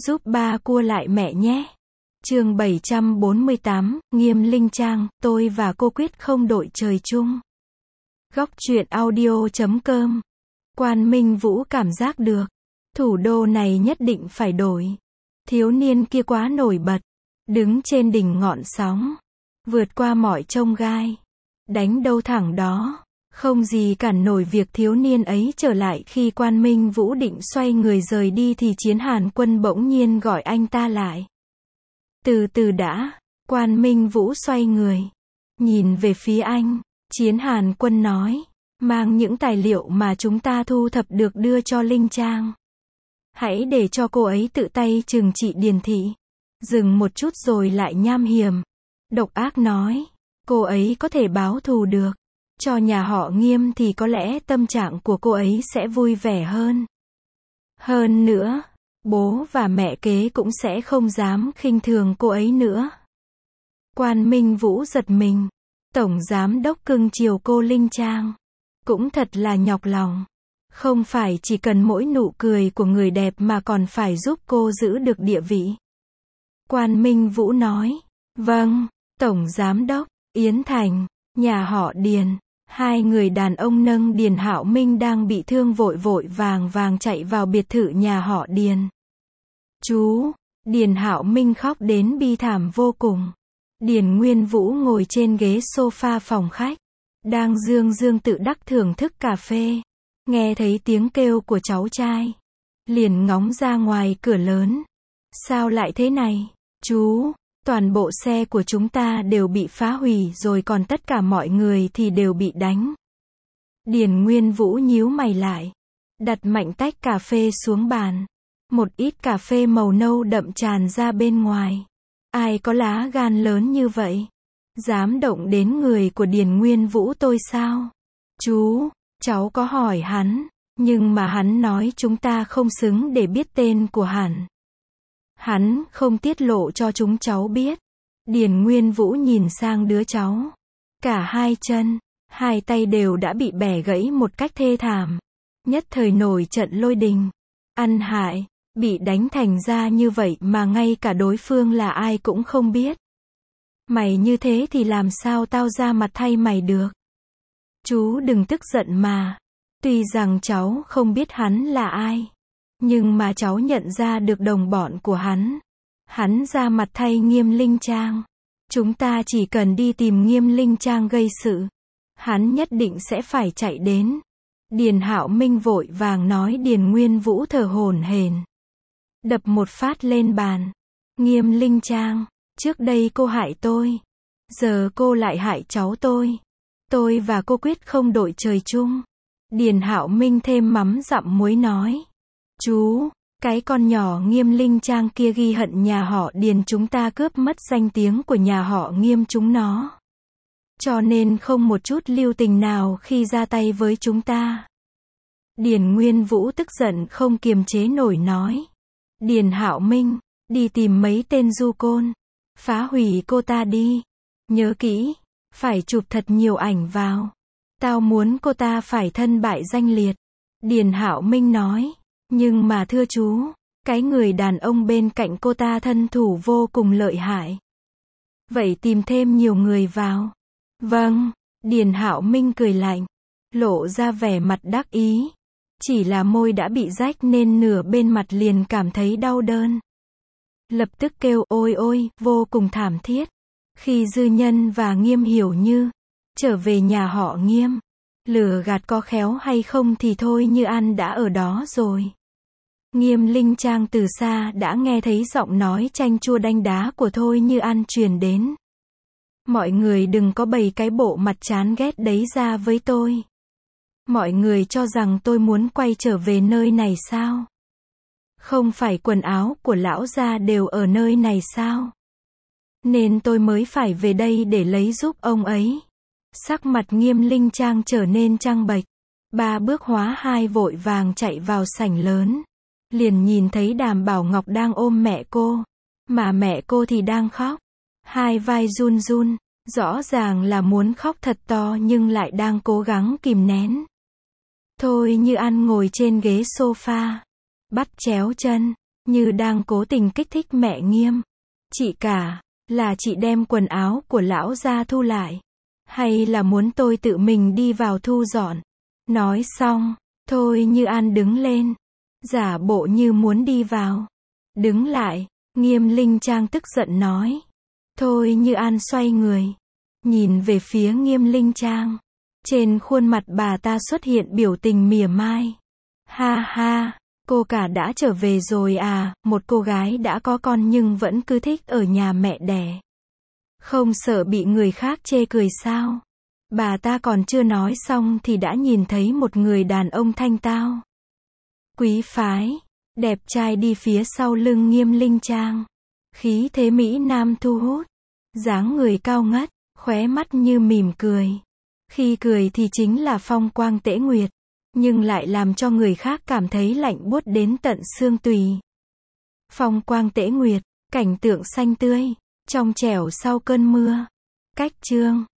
giúp ba cua lại mẹ nhé. Chương 748, Nghiêm Linh Trang, tôi và cô quyết không đội trời chung. Góc truyện audio.com. Quan Minh Vũ cảm giác được, thủ đô này nhất định phải đổi. Thiếu niên kia quá nổi bật, đứng trên đỉnh ngọn sóng, vượt qua mọi chông gai, đánh đâu thẳng đó, không gì cản nổi việc thiếu niên ấy trở lại. Khi Quan Minh Vũ định xoay người rời đi thì Chiến Hàn Quân bỗng nhiên gọi anh ta lại. Từ từ đã. Quan Minh Vũ xoay người, nhìn về phía anh. Chiến Hàn Quân nói, mang những tài liệu mà chúng ta thu thập được đưa cho Linh Trang. Hãy để cho cô ấy tự tay trừng trị Điền thị. Dừng một chút rồi lại nham hiểm, độc ác nói, cô ấy có thể báo thù được cho nhà họ Nghiêm thì có lẽ tâm trạng của cô ấy sẽ vui vẻ hơn. Hơn nữa, bố và mẹ kế cũng sẽ không dám khinh thường cô ấy nữa. Quan Minh Vũ giật mình. Tổng giám đốc cưng chiều cô Linh Trang, cũng thật là nhọc lòng. Không phải chỉ cần mỗi nụ cười của người đẹp mà còn phải giúp cô giữ được địa vị. Quan Minh Vũ nói, vâng, Tổng giám đốc. Yến Thành, nhà họ Điền. Hai người đàn ông nâng Điền Hạo Minh đang bị thương vội vội vàng chạy vào biệt thự nhà họ Điền. Chú, Điền Hạo Minh khóc đến bi thảm vô cùng. Điền Nguyên Vũ ngồi trên ghế sofa phòng khách, đang dương tự đắc thưởng thức cà phê. Nghe thấy tiếng kêu của cháu trai, liền ngóng ra ngoài cửa lớn. Sao lại thế này, chú? Toàn bộ xe của chúng ta đều bị phá hủy rồi, còn tất cả mọi người thì đều bị đánh. Điền Nguyên Vũ nhíu mày lại, đặt mạnh tách cà phê xuống bàn. Một ít cà phê màu nâu đậm tràn ra bên ngoài. Ai có lá gan lớn như vậy? Dám động đến người của Điền Nguyên Vũ tôi sao? Chú, cháu có hỏi hắn, nhưng mà hắn nói chúng ta không xứng để biết tên của hắn. Hắn không tiết lộ cho chúng cháu biết. Điền Nguyên Vũ nhìn sang đứa cháu. Cả hai chân, hai tay đều đã bị bẻ gãy một cách thê thảm. Nhất thời nổi trận lôi đình. Ăn hại, bị đánh thành ra như vậy mà ngay cả đối phương là ai cũng không biết. Mày như thế thì làm sao tao ra mặt thay mày được? Chú đừng tức giận mà. Tuy rằng cháu không biết hắn là ai, nhưng mà cháu nhận ra được đồng bọn của hắn. Hắn ra mặt thay Nghiêm Linh Trang. Chúng ta chỉ cần đi tìm Nghiêm Linh Trang gây sự, hắn nhất định sẽ phải chạy đến. Điền Hạo Minh vội vàng nói. Điền Nguyên Vũ thở hổn hển, đập một phát lên bàn. Nghiêm Linh Trang, trước đây cô hại tôi, giờ cô lại hại cháu tôi. Tôi và cô quyết không đội trời chung. Điền Hạo Minh thêm mắm dặm muối nói. Chú, cái con nhỏ Nghiêm Linh Trang kia ghi hận nhà họ Điền chúng ta cướp mất danh tiếng của nhà họ Nghiêm chúng nó. Cho nên không một chút lưu tình nào khi ra tay với chúng ta. Điền Nguyên Vũ tức giận không kiềm chế nổi nói. Điền Hạo Minh, đi tìm mấy tên du côn, phá hủy cô ta đi. Nhớ kỹ, phải chụp thật nhiều ảnh vào. Tao muốn cô ta phải thân bại danh liệt. Điền Hạo Minh nói. Nhưng mà thưa chú, cái người đàn ông bên cạnh cô ta thân thủ vô cùng lợi hại. Vậy tìm thêm nhiều người vào. Vâng, Điền Hạo Minh cười lạnh, lộ ra vẻ mặt đắc ý. Chỉ là môi đã bị rách nên nửa bên mặt liền cảm thấy đau đớn. Lập tức kêu ôi ôi, vô cùng thảm thiết. Khi Dư Nhân và Nghiêm Hiểu Như trở về nhà họ Nghiêm, lừa gạt có khéo hay không thì Thôi Như An đã ở đó rồi. Nghiêm Linh Trang từ xa đã nghe thấy giọng nói chanh chua đanh đá của Thôi Như An truyền đến. Mọi người đừng có bày cái bộ mặt chán ghét đấy ra với tôi. Mọi người cho rằng tôi muốn quay trở về nơi này sao? Không phải quần áo của lão gia đều ở nơi này sao? Nên tôi mới phải về đây để lấy giúp ông ấy. Sắc mặt Nghiêm Linh Trang trở nên trắng bệch. Ba bước hóa hai vội vàng chạy vào sảnh lớn. Liền nhìn thấy Đàm Bảo Ngọc đang ôm mẹ cô. Mà mẹ cô thì đang khóc. Hai vai run run. Rõ ràng là muốn khóc thật to nhưng lại đang cố gắng kìm nén. Thôi Như An ngồi trên ghế sofa, bắt chéo chân, như đang cố tình kích thích mẹ Nghiêm. Chị cả, là chị đem quần áo của lão ra thu lại? Hay là muốn tôi tự mình đi vào thu dọn? Nói xong, Thôi Như An đứng lên, giả bộ như muốn đi vào. Đứng lại, Nghiêm Linh Trang tức giận nói. Thôi Như An xoay người, nhìn về phía Nghiêm Linh Trang. Trên khuôn mặt bà ta xuất hiện biểu tình mỉa mai. Ha ha, cô cả đã trở về rồi à, một cô gái đã có con nhưng vẫn cứ thích ở nhà mẹ đẻ. Không sợ bị người khác chê cười sao? Bà ta còn chưa nói xong thì đã nhìn thấy một người đàn ông thanh tao, quý phái, đẹp trai đi phía sau lưng Nghiêm Linh Trang. Khí thế mỹ nam thu hút, dáng người cao ngất, khóe mắt như mỉm cười. Khi cười thì chính là phong quang tễ nguyệt, nhưng lại làm cho người khác cảm thấy lạnh buốt đến tận xương tùy. Phong quang tễ nguyệt, cảnh tượng xanh tươi, trong trẻo sau cơn mưa. Cách chương